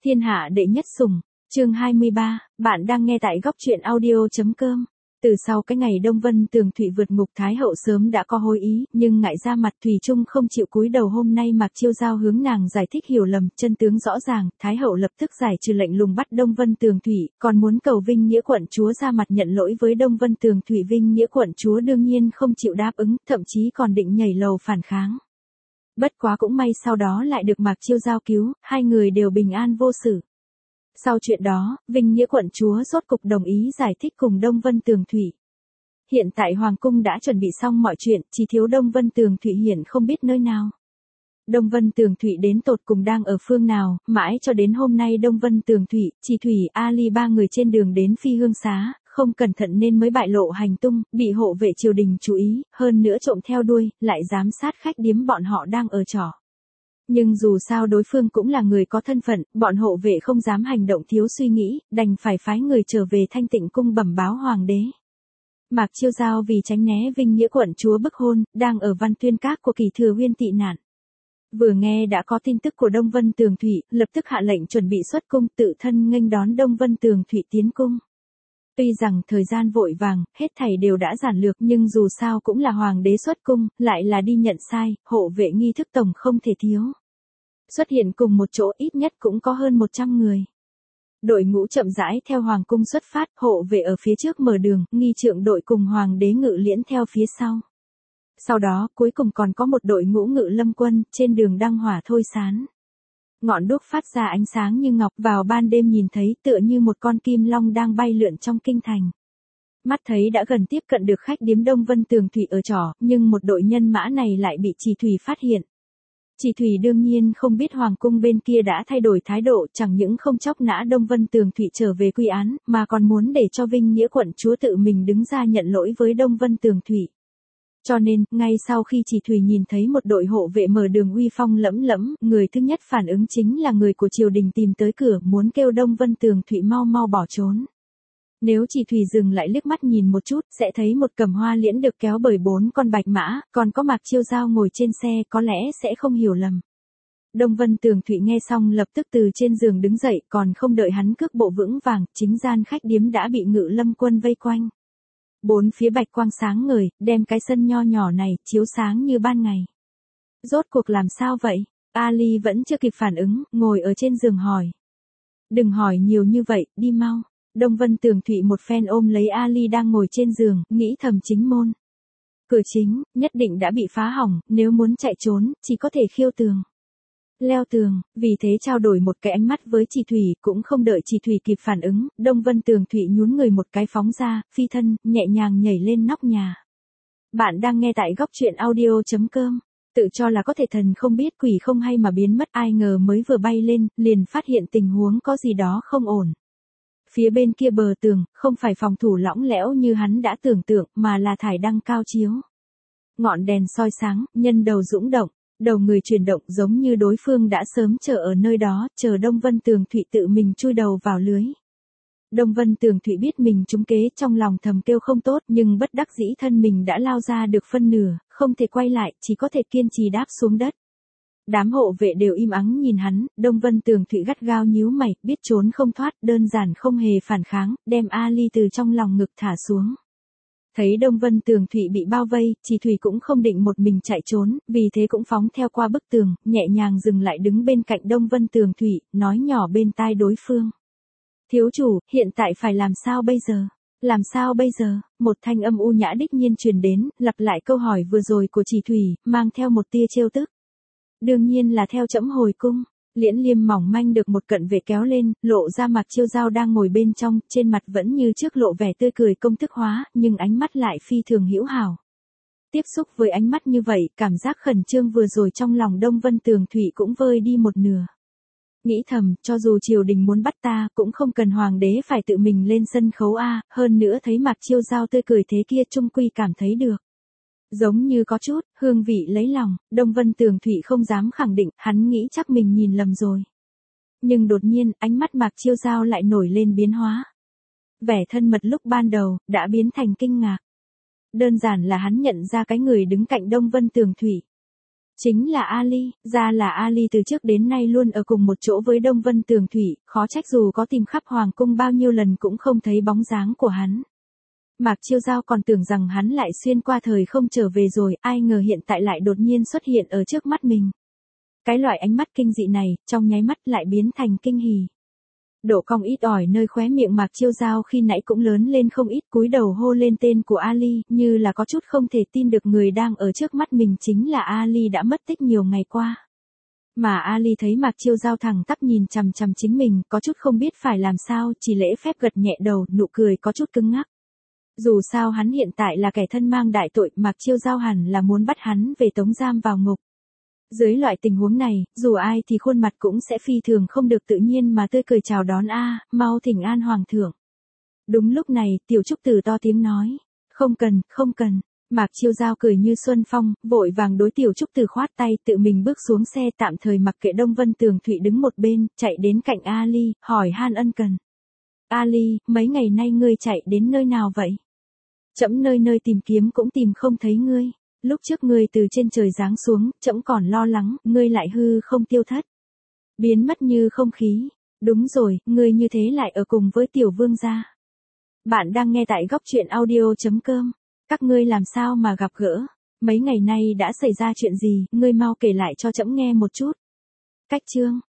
Thiên hạ đệ nhất sủng, chương 23, bạn đang nghe tại góc truyện audio.com. Từ sau cái ngày Đông Vân Tường Thụy vượt ngục, Thái hậu sớm đã có hối ý, nhưng ngại ra mặt Thủy Trung không chịu cúi đầu. Hôm nay Mạc Chiêu Giao hướng nàng giải thích hiểu lầm, chân tướng rõ ràng, Thái hậu lập tức giải trừ lệnh lùng bắt Đông Vân Tường Thụy, còn muốn cầu Vinh Nghĩa quận chúa ra mặt nhận lỗi với Đông Vân Tường Thụy. Vinh Nghĩa quận chúa đương nhiên không chịu đáp ứng, thậm chí còn định nhảy lầu phản kháng. Bất quá cũng may sau đó lại được Mạc Chiêu Giao cứu, hai người đều bình an vô sự. Sau chuyện đó, Vinh Nghĩa quận chúa rốt cục đồng ý giải thích cùng Đông Vân Tường Thụy. Hiện tại Hoàng cung đã chuẩn bị xong mọi chuyện, chỉ thiếu Đông Vân Tường Thụy hiện không biết nơi nào. Đông Vân Tường Thụy đến tột cùng đang ở phương nào, mãi cho đến hôm nay Đông Vân Tường Thụy, Chỉ Thủy, Ali ba người trên đường đến Phi Hương Xá, không cẩn thận nên mới bại lộ hành tung, bị hộ vệ triều đình chú ý, hơn nữa trộm theo đuôi, lại giám sát khách điếm bọn họ đang ở trọ. Nhưng dù sao đối phương cũng là người có thân phận, bọn hộ vệ không dám hành động thiếu suy nghĩ, đành phải phái người trở về Thanh Tịnh cung bẩm báo hoàng đế. Mạc Chiêu Giao vì tránh né Vinh Nghĩa quận chúa bức hôn, đang ở Văn Tuyên Các của Kỳ Thừa Uyên tị nạn. Vừa nghe đã có tin tức của Đông Vân Tường Thụy, lập tức hạ lệnh chuẩn bị xuất cung, tự thân nghênh đón Đông Vân Tường Thụy tiến cung. Tuy rằng thời gian vội vàng, hết thảy đều đã giản lược, nhưng dù sao cũng là hoàng đế xuất cung, lại là đi nhận sai, hộ vệ nghi thức tổng không thể thiếu. Xuất hiện cùng một chỗ ít nhất cũng có hơn 100 người. Đội ngũ chậm rãi theo hoàng cung xuất phát, hộ vệ ở phía trước mở đường, nghi trượng đội cùng hoàng đế ngự liễn theo phía sau. Sau đó, cuối cùng còn có một đội ngũ ngự lâm quân, trên đường đăng hỏa thôi sán. Ngọn đuốc phát ra ánh sáng như ngọc, vào ban đêm nhìn thấy tựa như một con kim long đang bay lượn trong kinh thành. Mắt thấy đã gần tiếp cận được khách điếm Đông Vân Tường Thụy ở trọ, nhưng một đội nhân mã này lại bị Chỉ Thủy phát hiện. Chỉ Thủy đương nhiên không biết hoàng cung bên kia đã thay đổi thái độ, chẳng những không chóc nã Đông Vân Tường Thụy trở về quy án, mà còn muốn để cho Vinh Nghĩa quận chúa tự mình đứng ra nhận lỗi với Đông Vân Tường Thụy. Cho nên, ngay sau khi Chỉ Thủy nhìn thấy một đội hộ vệ mở đường uy phong lẫm lẫm, người thứ nhất phản ứng chính là người của triều đình tìm tới cửa, muốn kêu Đông Vân Tường Thụy mau mau bỏ trốn. Nếu Chỉ Thủy dừng lại liếc mắt nhìn một chút, sẽ thấy một cầm hoa liễn được kéo bởi 4 con bạch mã, còn có Mạc Chiêu Giao ngồi trên xe, có lẽ sẽ không hiểu lầm. Đông Vân Tường Thụy nghe xong lập tức từ trên giường đứng dậy, còn không đợi hắn cước bộ vững vàng, chính gian khách điếm đã bị ngự lâm quân vây quanh. 4 phía bạch quang sáng ngời, đem cái sân nho nhỏ này chiếu sáng như ban ngày. Rốt cuộc làm sao vậy? Ali vẫn chưa kịp phản ứng, ngồi ở trên giường hỏi. Đừng hỏi nhiều như vậy, đi mau. Đông Vân Tường Thụy một phen ôm lấy Ali đang ngồi trên giường, nghĩ thầm chính môn. Cửa chính, nhất định đã bị phá hỏng, nếu muốn chạy trốn, chỉ có thể khiêu tường. Leo tường, vì thế trao đổi một cái ánh mắt với Chỉ Thủy, cũng không đợi Chỉ Thủy kịp phản ứng, Đông Vân Tường Thụy nhún người một cái phóng ra, phi thân, nhẹ nhàng nhảy lên nóc nhà. Bạn đang nghe tại góc truyện audio.com. Tự cho là có thể thần không biết quỷ không hay mà biến mất, ai ngờ mới vừa bay lên, liền phát hiện tình huống có gì đó không ổn. Phía bên kia bờ tường, không phải phòng thủ lỏng lẽo như hắn đã tưởng tượng, mà là thải đăng cao chiếu. Ngọn đèn soi sáng, nhân đầu dũng động, đầu người chuyển động giống như đối phương đã sớm chờ ở nơi đó, chờ Đông Vân Tường Thụy tự mình chui đầu vào lưới. Đông Vân Tường Thụy biết mình trúng kế, trong lòng thầm kêu không tốt, nhưng bất đắc dĩ thân mình đã lao ra được phân nửa, không thể quay lại, chỉ có thể kiên trì đáp xuống đất. Đám hộ vệ đều im ắng nhìn hắn, Đông Vân Tường Thụy gắt gao nhíu mày, biết trốn không thoát, đơn giản không hề phản kháng, đem Ali từ trong lòng ngực thả xuống. Thấy Đông Vân Tường Thụy bị bao vây, Chỉ Thủy cũng không định một mình chạy trốn, vì thế cũng phóng theo qua bức tường, nhẹ nhàng dừng lại đứng bên cạnh Đông Vân Tường Thụy, nói nhỏ bên tai đối phương. Thiếu chủ, hiện tại phải làm sao bây giờ? Làm sao bây giờ? Một thanh âm u nhã đích nhiên truyền đến, lặp lại câu hỏi vừa rồi của Chỉ Thủy, mang theo một tia trêu tức. Đương nhiên là theo trẫm hồi cung. Liễn liêm mỏng manh được một cận vệ kéo lên, lộ ra Mạc Chiêu Giao đang ngồi bên trong, trên mặt vẫn như trước lộ vẻ tươi cười công thức hóa, nhưng ánh mắt lại phi thường hữu hảo. Tiếp xúc với ánh mắt như vậy, cảm giác khẩn trương vừa rồi trong lòng Đông Vân Tường Thụy cũng vơi đi một nửa. Nghĩ thầm, cho dù triều đình muốn bắt ta, cũng không cần hoàng đế phải tự mình lên sân khấu a, hơn nữa thấy Mạc Chiêu Giao tươi cười thế kia trung quy cảm thấy được. Giống như có chút, hương vị lấy lòng, Đông Vân Tường Thụy không dám khẳng định, hắn nghĩ chắc mình nhìn lầm rồi. Nhưng đột nhiên, ánh mắt Mạc Chiêu Giao lại nổi lên biến hóa. Vẻ thân mật lúc ban đầu, đã biến thành kinh ngạc. Đơn giản là hắn nhận ra cái người đứng cạnh Đông Vân Tường Thụy. Chính là Ali, ra là Ali từ trước đến nay luôn ở cùng một chỗ với Đông Vân Tường Thụy, khó trách dù có tìm khắp hoàng cung bao nhiêu lần cũng không thấy bóng dáng của hắn. Mạc Chiêu Giao còn tưởng rằng hắn lại xuyên qua thời không trở về rồi, ai ngờ hiện tại lại đột nhiên xuất hiện ở trước mắt mình. Cái loại ánh mắt kinh dị này, trong nháy mắt lại biến thành kinh hỉ. Độ cong ít ỏi nơi khóe miệng Mạc Chiêu Giao khi nãy cũng lớn lên không ít, cúi đầu hô lên tên của Ali, như là có chút không thể tin được người đang ở trước mắt mình chính là Ali đã mất tích nhiều ngày qua. Mà Ali thấy Mạc Chiêu Giao thẳng tắp nhìn chằm chằm chính mình, có chút không biết phải làm sao, chỉ lễ phép gật nhẹ đầu, nụ cười có chút cứng ngắc. Dù sao hắn hiện tại là kẻ thân mang đại tội, Mạc Chiêu Giao hẳn là muốn bắt hắn về tống giam vào ngục. Dưới loại tình huống này, dù ai thì khuôn mặt cũng sẽ phi thường không được tự nhiên mà tươi cười chào đón mau thỉnh an hoàng thượng. Đúng lúc này, Tiểu Trúc Tử to tiếng nói, không cần, không cần. Mạc Chiêu Giao cười như xuân phong, vội vàng đối Tiểu Trúc Tử khoát tay, tự mình bước xuống xe, tạm thời mặc kệ Đông Vân Tường Thụy đứng một bên, chạy đến cạnh Ali, hỏi han ân cần. Ali, mấy ngày nay ngươi chạy đến nơi nào vậy? Trẫm nơi nơi tìm kiếm cũng tìm không thấy ngươi. Lúc trước ngươi từ trên trời giáng xuống, trẫm còn lo lắng, ngươi lại hư không tiêu thất. Biến mất như không khí. Đúng rồi, ngươi như thế lại ở cùng với tiểu vương gia. Bạn đang nghe tại góc truyện audio.com. Các ngươi làm sao mà gặp gỡ? Mấy ngày nay đã xảy ra chuyện gì, ngươi mau kể lại cho trẫm nghe một chút. Cách chương.